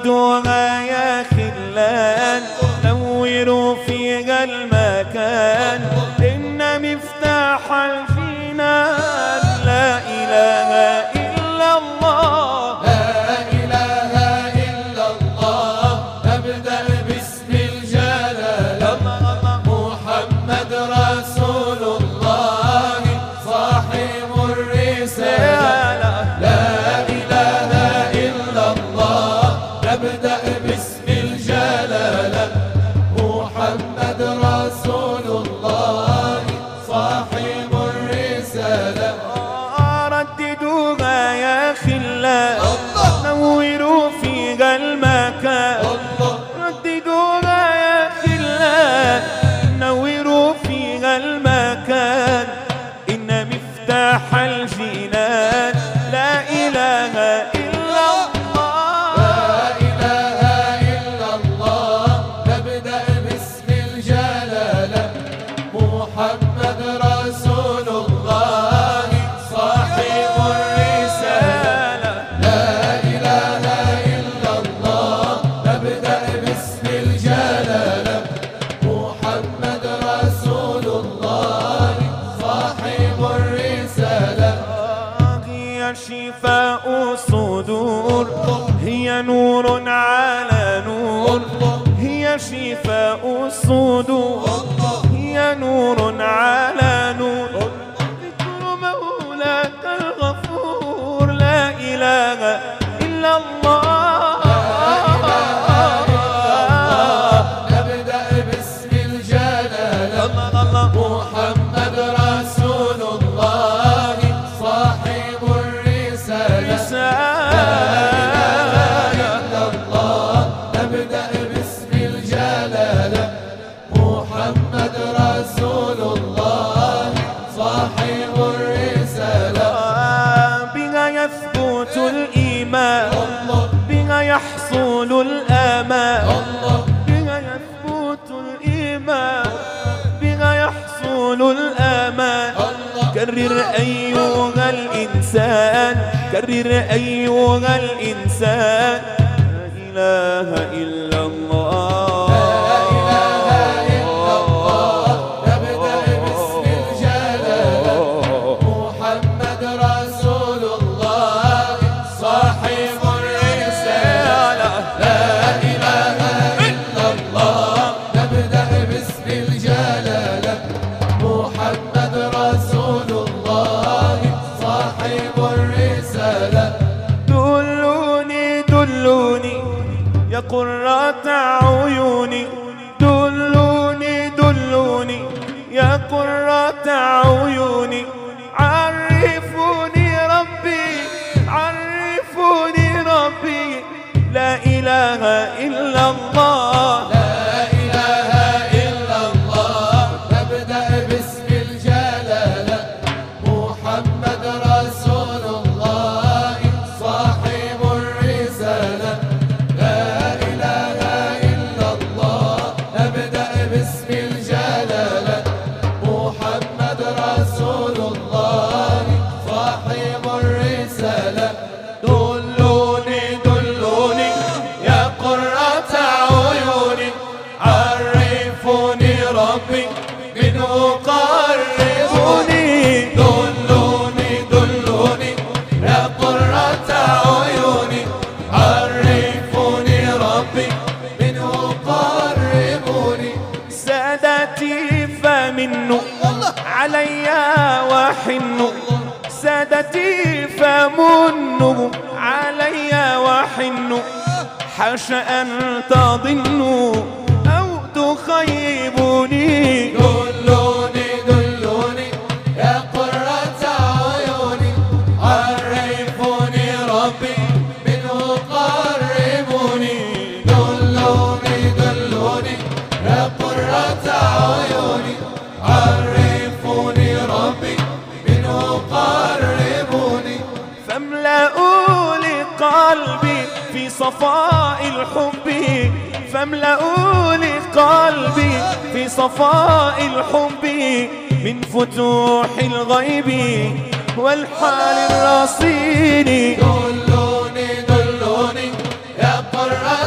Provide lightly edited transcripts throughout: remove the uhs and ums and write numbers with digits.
رددوها يا خلان، نوروا فيها المكان، إن مفتاح الجنان لا إله إلا الله. لا إله إلا الله، نبدأ باسم الجلالة، محمد رسول الله صاحب الرسالة. لا إله إلا الله، نبدأ باسم الجلالة، محمد رسول الله صاحب الرسالة. رددوها يا خلان، نوروا فيها المكان، رددوها يا خلان، نوروا فيها المكان، إن مفتاح الجنان لا إله إلا الله. لا إله إلا الله، نبدأ باسم الجلالة، محمد رسول الله صاحب الرسالة. لا إله إلا الله، نبدأ باسم الجلالة، محمد رسول الله صاحب الرسالة. هي شفاء الصدور، هي نور على نور، هي شفاء الصدور، هي نور على نور، ذكر مولاك الغفور لا إله إلا الله. نبدأ باسم الجلالة، محمد رسول الله صاحب الرسالة. لا إله إلا الله، نبدأ باسم الجلالة، محمد رسول الله صاحب الرسالة. بها يثبت الإيمان، بها يحصل الأمان، بها يثبت الإيمان، بها يحصل الأمان. كرر أيها الإنسان، كرر أيها الإنسان، لا إله إلا الله. لا إله إلا الله، نبدأ باسم الجلالة، محمد رسول الله صاحب الرسالة. لا إله إلا الله، نبدأ باسم الجلالة، محمد رسول الله صاحب الرسالة. دلوني دلوني يا قرة عيوني، دلوني دلوني يا قرة عيوني، عرفوني ربي، عرفوني ربي، لا إله إلا الله. لا إله إلا الله، نبدأ باسم الجلالة، محمد رسول الله صاحب الرسالة. لا إله إلا الله، نبدأ باسم الجلالة، محمد رسول الله صاحب الرسالة. دلوني دلوني يا قرة عيوني، عرفوني ربي منه قربوني. دلوني دلوني يا قرة عيوني، عرفوني ربي منه قربوني. سادتي فمنه علي وحن، سادتي فمنه علي وحن، حاش أن تظنوا أو تخيبوني. دلوني دلوني يا قرة عيوني، عرفوني ربي منه قربوني. دلوني دلوني يا قرة عيوني، عرفوني ربي منه قربوني. فاملأوا لقلبي في صفاء الحب، فاملأوا لقلبي في صفاء الحب، من فتوح الغيب والحال الرصين. دلوني دلوني يا قرة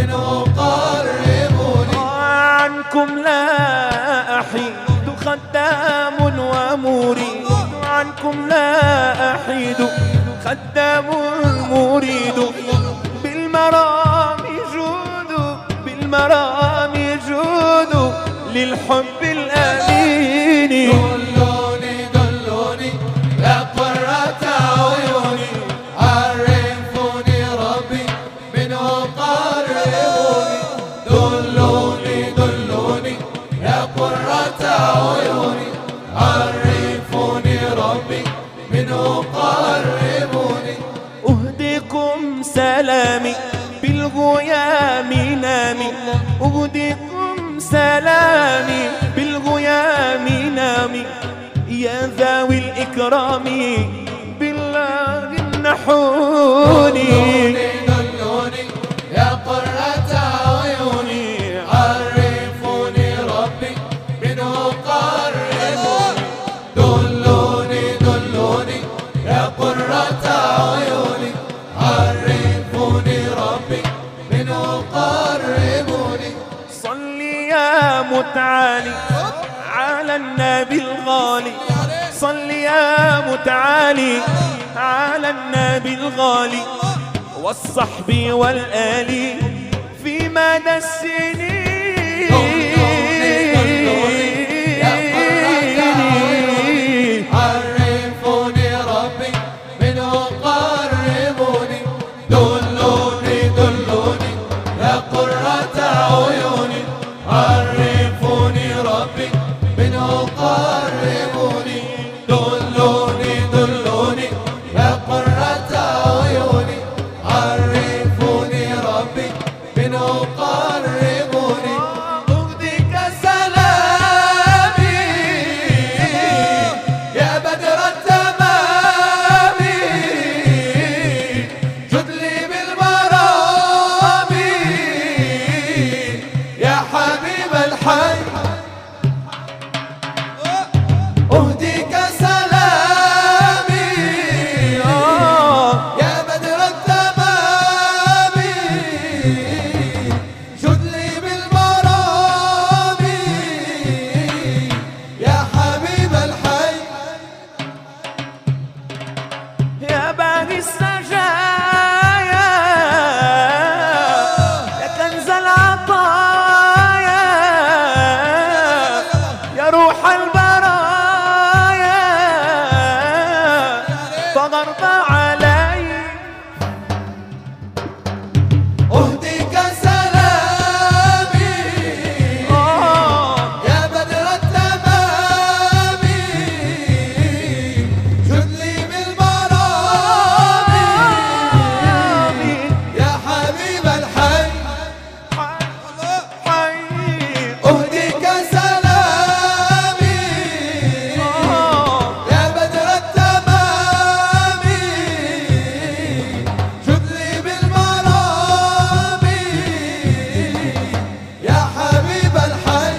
منه قربوني. عنكم لا أحيد خدام ومريد، عنكم لا أحيد خدام مريد، بالمرام جود، بالمرام جود للحب الأمين. دلوني دلوني يا قرة عيوني، عرفوني ربي منه قربوني. دلوني دلوني يا قرة عيوني، عرفوني ربي منه قربوني. أهديكم سلامي بالغيام نامي، أهديكم سلامي بالغيام نامي، يا ذوي الإكرام بالله النحوني. دلوني يا قرة عيوني، عرفوني ربي منه قربوني. دلوني دلوني يا قرة عيوني، عرفوني ربي منه قربوني. صل يا متعالي على النبي الغالي، صل يا متعالي على النبي الغالي، والصحب والآل في مدى السنين. عرفوني ربي منه قربوني. دلوني دلوني يا قرة عيوني، عرفوني ربي منه قربوني. دلوني دلوني يا قرة عيوني، عرفوني ربي منه قربوني. أهديك سلامي يا بدر التمام، جد لي بالمرام يا حبيب الحي. أهديك سلامي يا بدر التمام، جد لي بالمرام يا حبيب الحي. يا باغي السجايا يا كنز العطايا، يا روح البرايا فغرب علي. أهديك سلامي يا بدر التمام، جد لي بالمرام يا حبيب الحي. أهديك سلامي يا بدر التمام، جد لي بالمرام يا حبيب الحي.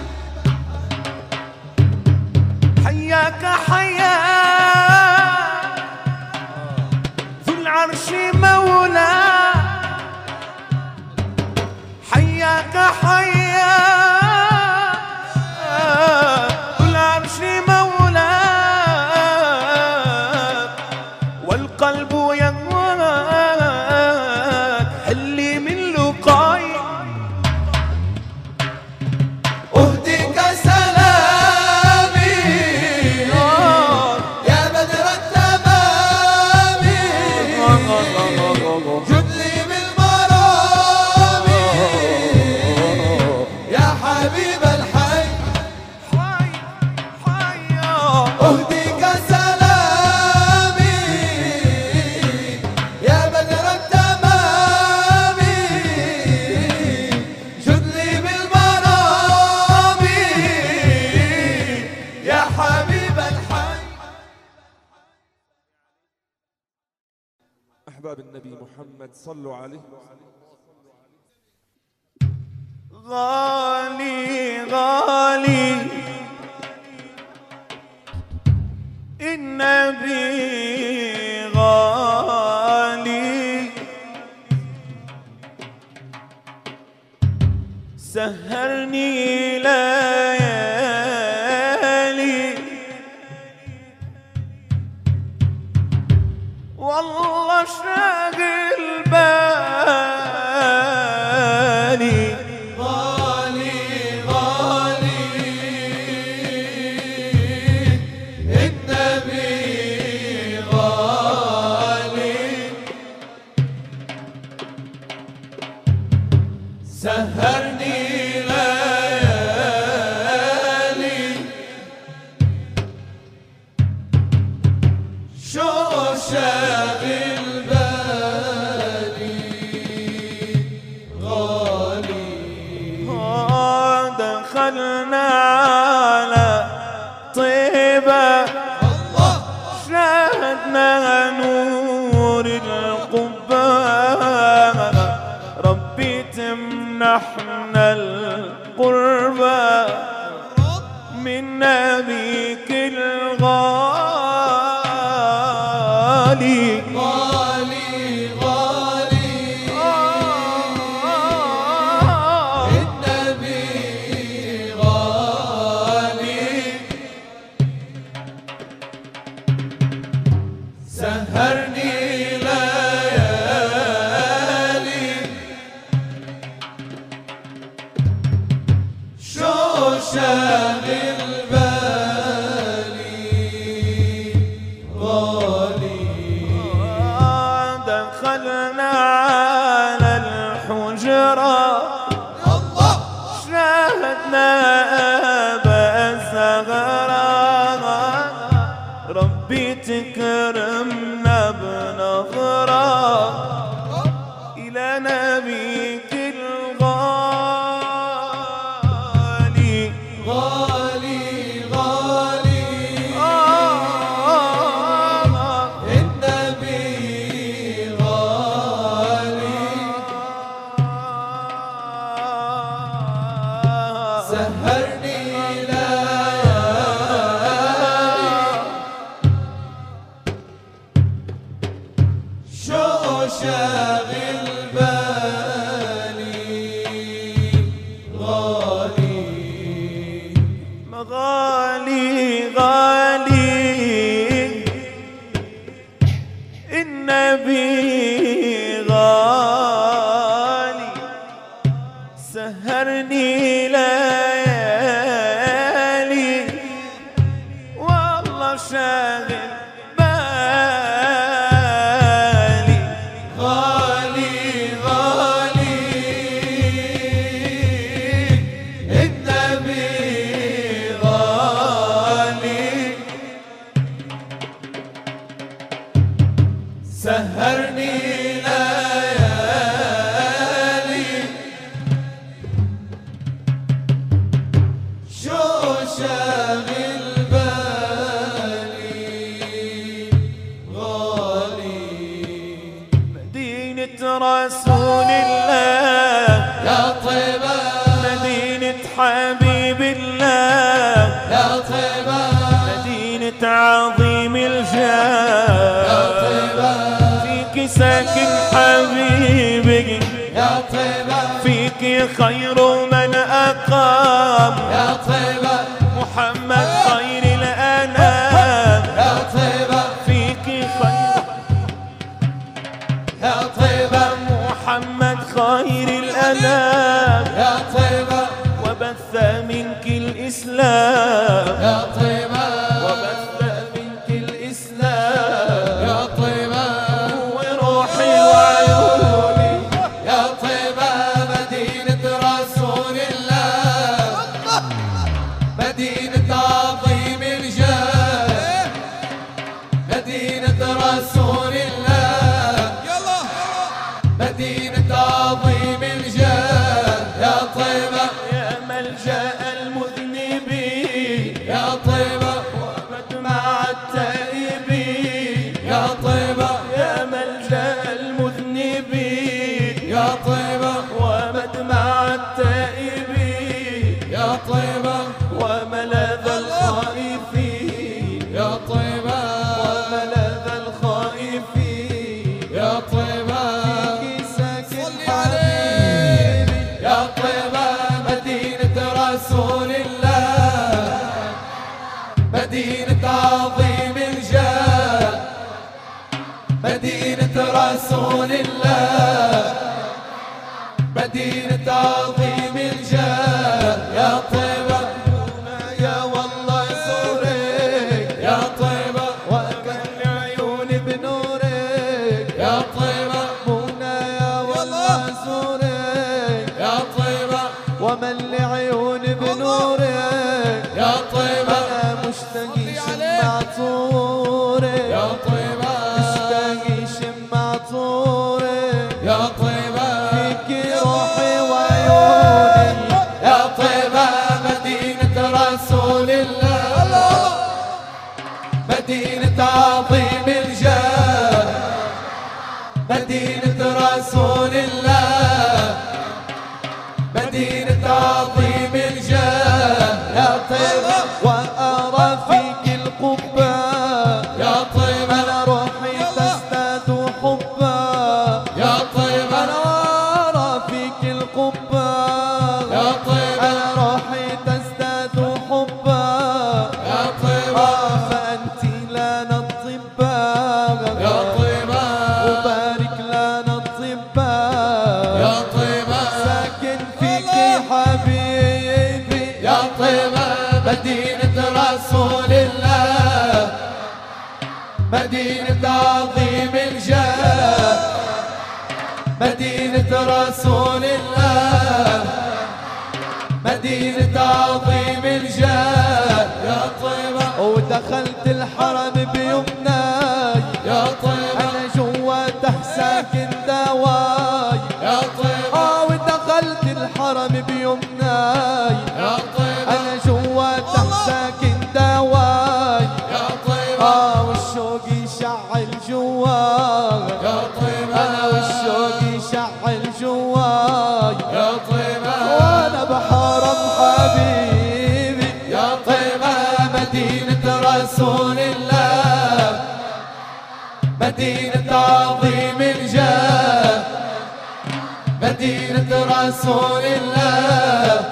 حياك حيا ذو العرش مولا، حياك حيا ذو العرش مولا، والقلب يهواك حلي من لقاي. أهديك سلامي يا بدر التمام، جد لي بالمرام يا حبيب الحي. أهديك سلامي يا بدر التمام، جد لي بالمرام يا حبيب الحي. أحباب النبي محمد صلوا عليه. غالي غالي النبي غالي، سهرني ليالي والله شاغل بالي غالي غالي النبي غالي سهرني ليالي شو شاغل بالي غالي دخلنا على طيبة شاهدنا نور القبة ربي تمنحنا القربة من نبيك الغالي غالي غالي النبي غالي سهرني ليالي شو شاغل بالي غالي دخلنا على الحجرة شاهدنا أبا الزغرة ربي تكرمنا بنظرة إلى نبيك الغالي غالي غالي النبي غالي سهرني ليالي شو شاغل بالي غالي غالي غالي النبي غالي سهرني ليالي والله شاغل بالي غالي غالي النبي غالي سهرني ليالي شو شاغل بالي غالي مدينة رسول الله يا طيبة مدينة حبيب الله يا طيبة مدينة عظيم الجاه يا طيبة فيك ساكن حبيبي يا طيبة فيك خير من أقام يا طيبة محمد خير الأنام يا طيبة فيك خير يا طيبة محمد خير الأنام يا طيبة وبث منك الإسلام يا طيبة وبث منك الإسلام يا طيبة وروحي وعيوني يا طيبة مدينة رسول الله مدينة عظيم الجاه مدينة رسول الله مدينة عظيم الجاه يا طيبة يا ملجأ المذنبين يا طيبة مدينة رسول الله، مدينة عظيم الجاه. يا طيبة يا والله زورك يا طيبة وكل عيوني بنورك يا طيبة هنا يا والله زورك يا طيبة ومن لعيوني بنورك يا طيبة أنا مشتاق شمع طورك يا طيبة مشتاق شمع طورك يا طيبة فيك روحي وعيوني يا طيبة مدينة رسول الله، مدينة عظيم الجاه، مدينة رسول الله، مدينة عظيم الجاه. يا طيبة وأرى فيك القبة يا طيبة أنا روحي تزداد حبا يا طيبة أنا أرى فيك القبة يا طيبة أنا روحي تزداد حبا يا طيبة فأنت لنا الطباء يا طيبة وبارك لنا الطباء يا طيبة ساكن فيك حبيبي يا طيبة مدينة رسول الله، مدينة عظيم الجاه، مدينة رسول الله، مدينة عظيم الجاه. يا طيبة ودخلت الحرم بيمناي يا طيبة أنا جوا تحساكن دواي يا طيبة ودخلت الحرم بيمناي يا طيبة أنا جوا تحساكن دواي يا طيبة والشوق يشعل جواي يا طيبة أنا والشوق يشعل جواي يا طيبة وأنا بحرم حبيبي يا طيبة مدينة رسول الله، مدينة عظيم الجاه، مدينة رسول الله،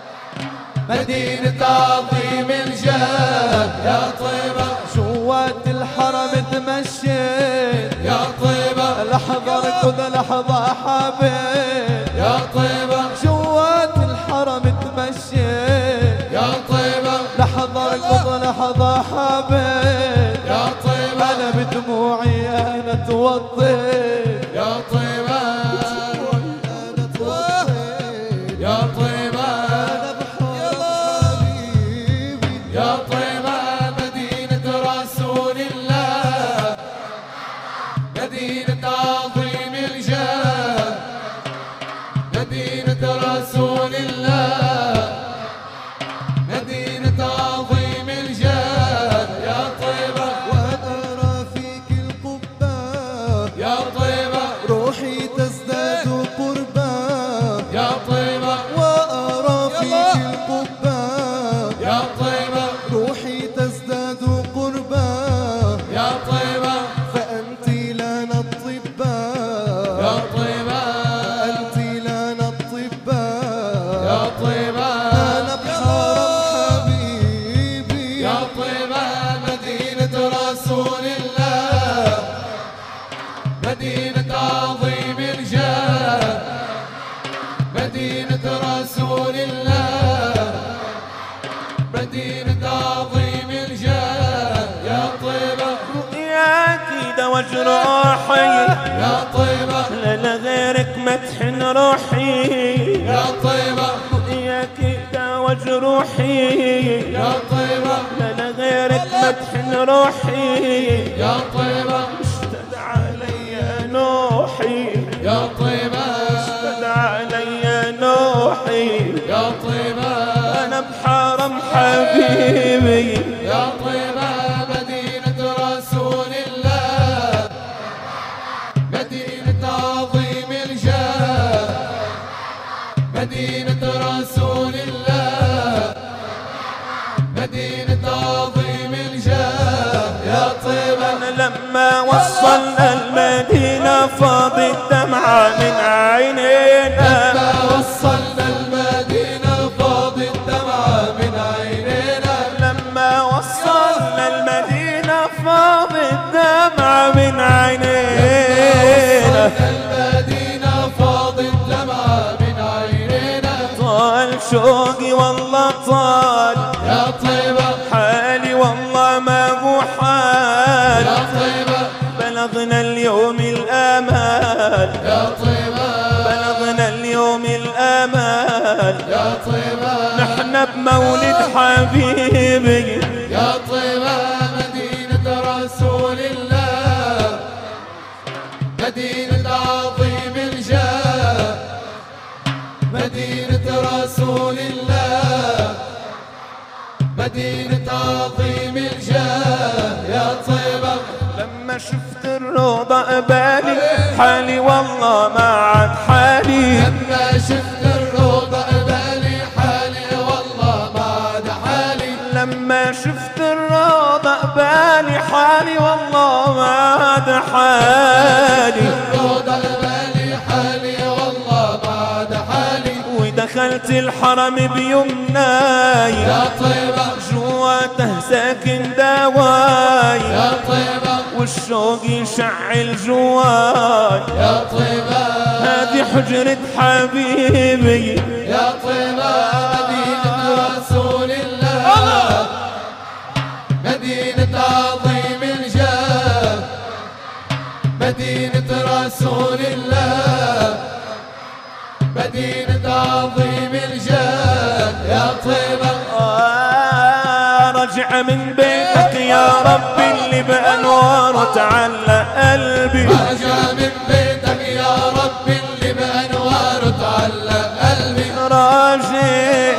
مدينة عظيم الجاه. يا طيبة جوات الحرم تمشيت يا طيبة لحظة ركض لحظة حبيت يا طيبة جوات الحرم تمشيت يا طيبة لحظة ركض لحظة حبيت يا طيبة أنا بدموعي أنا توضيت يا طيبة يا طيبة يا طيبة مدينة رسول الله، مدينة عظيم الجاه، مدينة رسول الله، مدينة عظيم الجاه. يا طيبة وأرى فيك القبة يا طيبة روحي تزداد قربا يا طيبة وأرى فيك القبة يا طيبة روحي تزداد قربا يا طيبة فأنت لنا الطباء يا طيبة أنت لنا الطباء يا طيبة أنا بحرم حبيبي يا طيبة مدينة رسول الله، مدينة عظيم الجاه، مدينة رسول الله، مدينة عظيم الجاه. يا طيبة رؤياكي دوج روحي يا طيبة لا غيرك مدحن روحي يا طيبة رؤياكي دوج روحي يا طيبة لا غيرك مدحن روحي يا طيبة اشتد علي نوحي يا طيبة اشتد علي نوحي يا طيبة أنا بحرم حبيبي يا طيبة مدينة رسول الله، مدينة عظيم الجاه، مدينة رسول الله، مدينة عظيم الجاه. يا طيبة لما وصلنا المدينة فاضت دمعة من عينينا لما وصلنا المدينة فاضت دمعة من عينينا، لما وصلنا المدينة فاضت دمعة من عينينا شوقي والله طال يا طيبة حالي والله ما هو حال يا طيبة بلغنا اليوم الآمال يا طيبة بلغنا اليوم الآمال يا طيبة نحن بمولد حبيبي يا طيبة مدينة رسول الله مدينة عظيم الجاه مدينة رسول الله مدينة عظيم الجاه يا طيبة لما شفت الروضة قبالي حالي والله ما عاد حالي لما شفت الروضة قبالي حالي والله ما عاد حالي لما شفت الروضة قبالي حالي والله ما عاد حالي الروضة قبالي حالي والله ما عاد حالي ودخلت الحرم بيمناي يا طيبة جواته ساكن دواي يا طيبة والشوق يشعل جواي يا طيبة هذه حجرة حبيبي يا طيبة مدينة رسول الله مدينة عظيم الجاه مدينة رسول الله مدينة عظيم الجاه يا طيبة رجع من بيتك يا ربي اللي بأنواره تعلق قلبي رجع من بيتك يا ربي اللي بأنواره تعلق قلبي راجع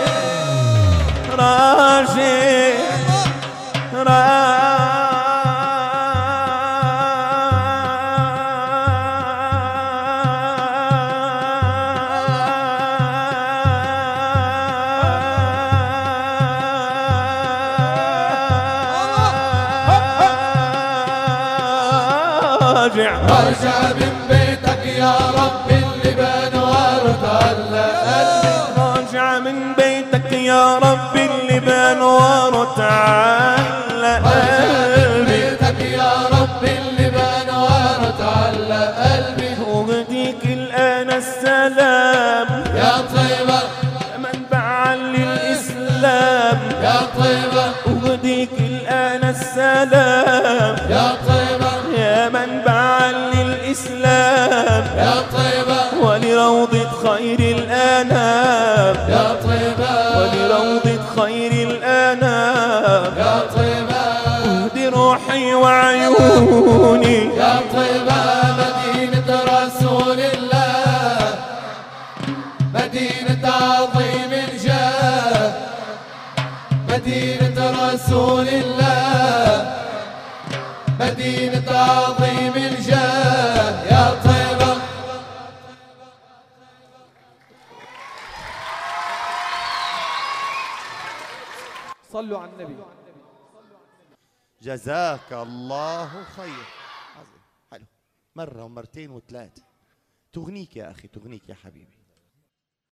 رجع من بيتك يا ربي اللي بأنواره تعلق قلبي راجع من بيتك يا ربي اللي بأنواره تعلق قلبي بيتك يا ربي اللي بأنواره تعلق قلبي وبديك الآن السلام يا طيبة منبعا للإسلام يا طيبة وبديك الآن السلام يا طيبة يا منبعا للإسلام يا طيبة ولروضة خير الأنام يا طيبة ولروضة خير الأنام يا طيبة اهدي روحي وعيوني يا طيبة مدينة رسول الله مدينة عظيم الجاه مدينة رسول الله مدينة عظيم الجاه يا طيبة صلوا على النبي. جزاك الله خير. عظيم. حلو. مرة ومرتين وثلاثة. تغنيك يا أخي، تغنيك يا حبيبي.